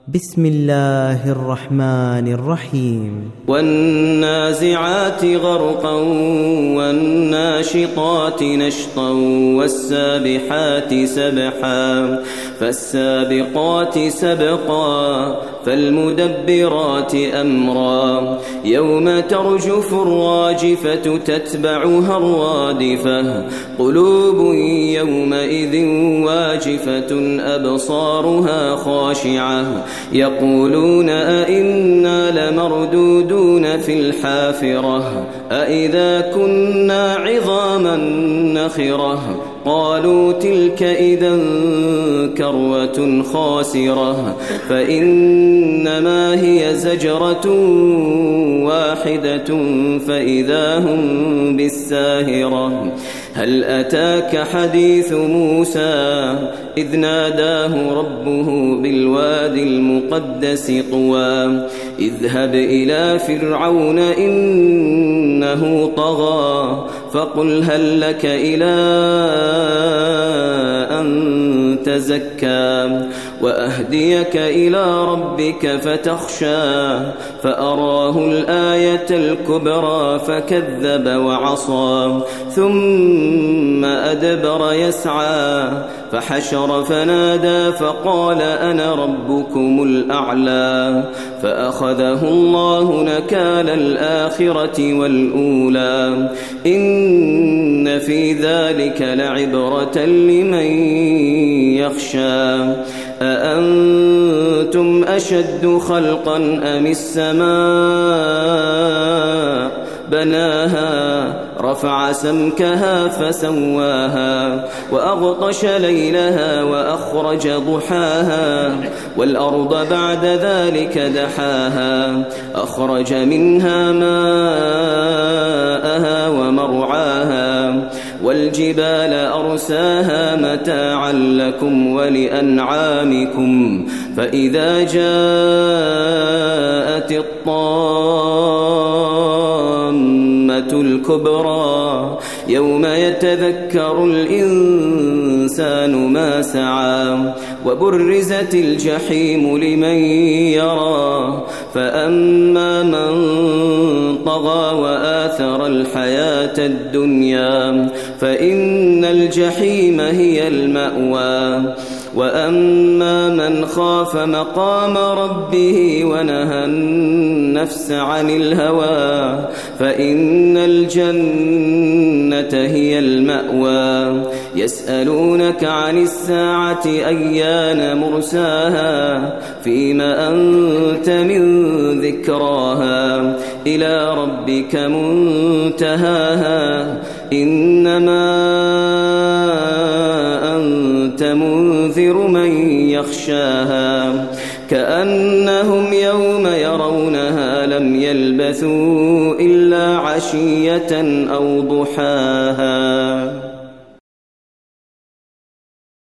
بسم الله الرحمن الرحيم والنازعات غرقا والناشطات نشطا والسابحات سبحا فالسابقات سبقا فالمدبرات أمرا يوم ترجف الراجفة تتبعها الرادفة قلوب يومئذ واجفة أبصارها خاشعة يقولون أئنا لمردودون في الحافرة أئذا كنا عظاما نخرة قالوا تلك إذا كروة خاسرة فإنما هي زجرة واحدة فإذا هم بالساهرة هل أتاك حديث موسى إذ ناداه ربه بالوادي المقدس طوى اذهب إلى فرعون إنه طغى فقل هل لك إلى أن تزكى وأهديك إلى ربك فتخشى فأراه الآية الكبرى فكذب وعصى ثم أدبر يسعى فحشر فنادى فقال أنا ربكم الأعلى فأخذه الله نكال الآخرة والأولى إن في ذلك لعبرة لمن يخشى أأنتم أشد خلقا أم السماء بناها رفع سمكها فسواها وأغطش ليلها وأخرج ضحاها والأرض بعد ذلك دحاها أخرج منها ماءها ومرعاها والجبال أرساها متاعا لكم ولأنعامكم فإذا جاءت الطامة الكبرى يوم يتذكر الإنسان ما سعى وبرزت الجحيم لمن يرى فأما من طغى وآثر الحياة الدنيا فإن الجحيم هي المأوى وأما من خاف مقام ربه ونهى النفس عن الهوى فإن الجنة هي المأوى يسألونك عن الساعة أيان مرساها فيما أنت من ذكراها إلى ربك منتهاها إنما أنت منذر من يخشاها كأنهم يوم يرونها لم يلبثوا إلا عشية أو ضحاها.